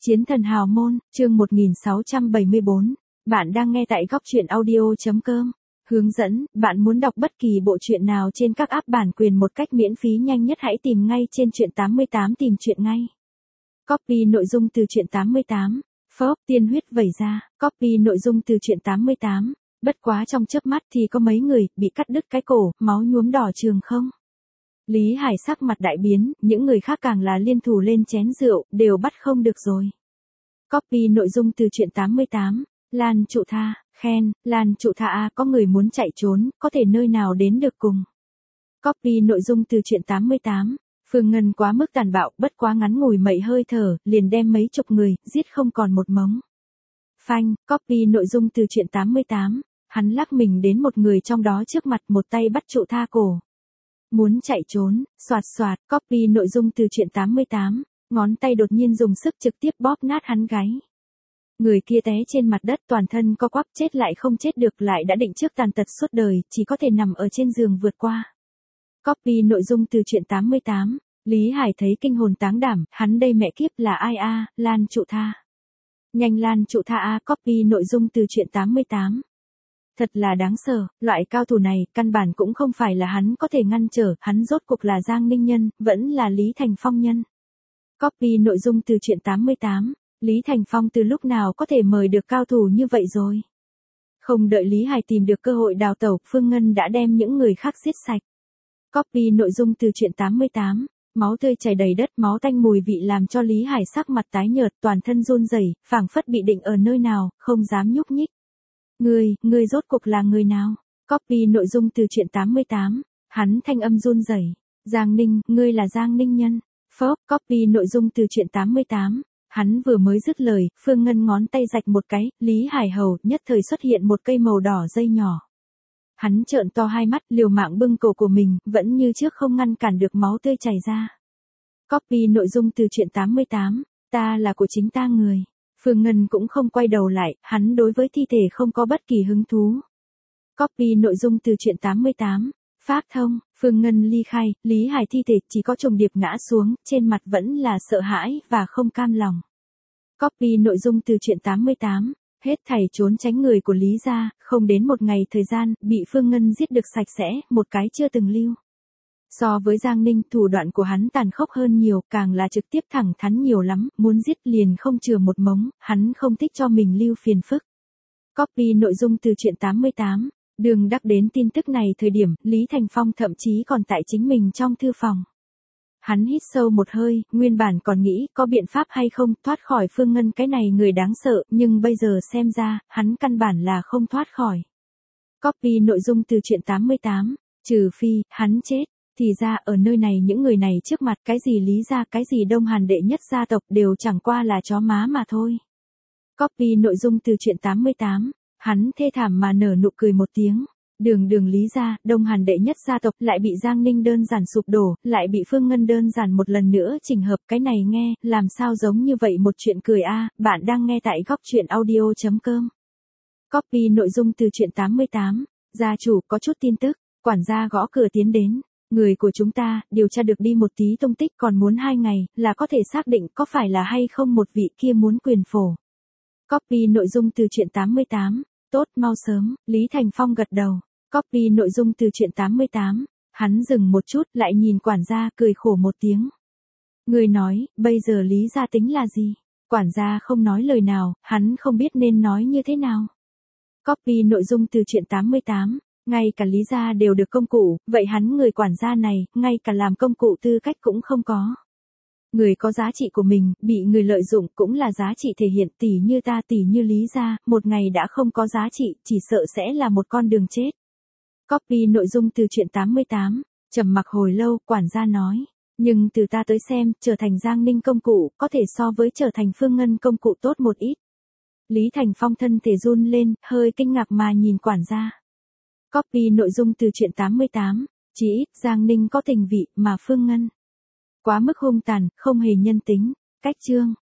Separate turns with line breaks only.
Chiến thần hào môn, chương 1674. Bạn đang nghe tại góc truyện audio.com. Hướng dẫn, bạn muốn đọc bất kỳ bộ truyện nào trên các app bản quyền một cách miễn phí nhanh nhất hãy tìm ngay trên truyện 88 tìm truyện ngay. Copy nội dung từ truyện 88. Phốc, tiên huyết vẩy ra, copy nội dung từ truyện 88. Bất quá trong chớp mắt thì có mấy người bị cắt đứt cái cổ, máu nhuốm đỏ trường không. Lý Hải sắc mặt đại biến, những người khác càng là liên thủ lên chén rượu, đều bắt không được rồi. Copy nội dung từ truyện 88. Lan Trụ Tha, khen, Lan Trụ Tha a, có người muốn chạy trốn, có thể nơi nào đến được cùng. Copy nội dung từ truyện 88. Phương Ngân quá mức tàn bạo, bất quá ngắn ngủi mấy hơi thở, liền đem mấy chục người, giết không còn một mống. Phanh, copy nội dung từ truyện 88. Hắn lắc mình đến một người trong đó trước mặt, một tay bắt Trụ Tha cổ. Muốn chạy trốn, xoạt xoạt, copy nội dung từ truyện 88. Ngón tay đột nhiên dùng sức trực tiếp bóp nát hắn gáy. Người kia té trên mặt đất toàn thân co quắp, chết lại không chết được, lại đã định trước tàn tật suốt đời, chỉ có thể nằm ở trên giường vượt qua. Copy nội dung từ truyện 88. Lý Hải thấy kinh hồn táng đảm, hắn đây mẹ kiếp là ai a, Lan Trụ Tha. Nhanh Lan Trụ Tha a, copy nội dung từ truyện 88. Thật là đáng sợ, loại cao thủ này, căn bản cũng không phải là hắn có thể ngăn trở, hắn rốt cuộc là Giang Ninh nhân, vẫn là Lý Thành Phong nhân. Copy nội dung từ truyện 88. Lý Thành Phong từ lúc nào có thể mời được cao thủ như vậy rồi? Không đợi Lý Hải tìm được cơ hội đào tẩu, Phương Ngân đã đem những người khác giết sạch. Copy nội dung từ truyện 88. Máu tươi chảy đầy đất, máu tanh mùi vị làm cho Lý Hải sắc mặt tái nhợt, toàn thân run rẩy, phảng phất bị định ở nơi nào, không dám nhúc nhích. Ngươi rốt cuộc là người nào? Copy nội dung từ truyện 88. Hắn thanh âm run rẩy. Giang Ninh, ngươi là Giang Ninh nhân. Phốc, copy nội dung từ truyện 88. Hắn vừa mới dứt lời, Phương Ngân ngón tay rạch một cái, Lý Hải hầu nhất thời xuất hiện một cây màu đỏ dây nhỏ. Hắn trợn to hai mắt, liều mạng bưng cổ của mình, vẫn như trước không ngăn cản được máu tươi chảy ra. Copy nội dung từ truyện 88. Ta là của chính ta người. Phương Ngân cũng không quay đầu lại, hắn đối với thi thể không có bất kỳ hứng thú. Copy nội dung từ truyện 88. Pháp thông, Phương Ngân ly khai, Lý Hải thi thể chỉ có trùng điệp ngã xuống, trên mặt vẫn là sợ hãi và không cam lòng. Copy nội dung từ truyện 88. Hết thảy trốn tránh người của Lý gia, không đến một ngày thời gian, bị Phương Ngân giết được sạch sẽ, một cái chưa từng lưu. So với Giang Ninh, thủ đoạn của hắn tàn khốc hơn nhiều, càng là trực tiếp thẳng thắn nhiều lắm, muốn giết liền không chừa một mống, hắn không thích cho mình lưu phiền phức. Copy nội dung từ truyện 88. Đường đắc đến tin tức này thời điểm, Lý Thành Phong thậm chí còn tại chính mình trong thư phòng. Hắn hít sâu một hơi, nguyên bản còn nghĩ có biện pháp hay không thoát khỏi Phương Ngân cái này người đáng sợ, nhưng bây giờ xem ra, hắn căn bản là không thoát khỏi. Copy nội dung từ truyện 88. Trừ phi, hắn chết. Thì ra ở nơi này những người này trước mặt cái gì Lý gia, cái gì Đông Hàn đệ nhất gia tộc đều chẳng qua là chó má mà thôi. Copy nội dung từ truyện 88. Hắn thê thảm mà nở nụ cười một tiếng. Đường Lý gia, Đông Hàn đệ nhất gia tộc lại bị Giang Ninh đơn giản sụp đổ, lại bị Phương Ngân đơn giản một lần nữa chỉnh hợp, cái này nghe, làm sao giống như vậy một chuyện cười a, bạn đang nghe tại góc truyện audio.com. Copy nội dung từ truyện 88. Gia chủ có chút tin tức, quản gia gõ cửa tiến đến. Người của chúng ta, điều tra được đi một tí tung tích, còn muốn 2 ngày, là có thể xác định có phải là hay không một vị kia muốn quyền phổ. Copy nội dung từ truyện 88. Tốt, mau sớm, Lý Thành Phong gật đầu. Copy nội dung từ truyện 88. Hắn dừng một chút, lại nhìn quản gia, cười khổ một tiếng. Người nói, bây giờ Lý gia tính là gì? Quản gia không nói lời nào, hắn không biết nên nói như thế nào. Copy nội dung từ truyện 88. Ngay cả Lý gia đều được công cụ, vậy hắn người quản gia này, ngay cả làm công cụ tư cách cũng không có. Người có giá trị của mình, bị người lợi dụng cũng là giá trị thể hiện, tỷ như ta, tỷ như Lý gia, một ngày đã không có giá trị, chỉ sợ sẽ là một con đường chết. Copy nội dung từ truyện 88. Trầm mặc hồi lâu, quản gia nói. Nhưng từ ta tới xem, trở thành Giang Ninh công cụ, có thể so với trở thành Phương Ngân công cụ tốt một ít. Lý Thành Phong thân thể run lên, hơi kinh ngạc mà nhìn quản gia. Copy nội dung từ truyện 88. Chỉ ít Giang Ninh có tình vị, mà Phương Ngân quá mức hung tàn, không hề nhân tính. Cách chương.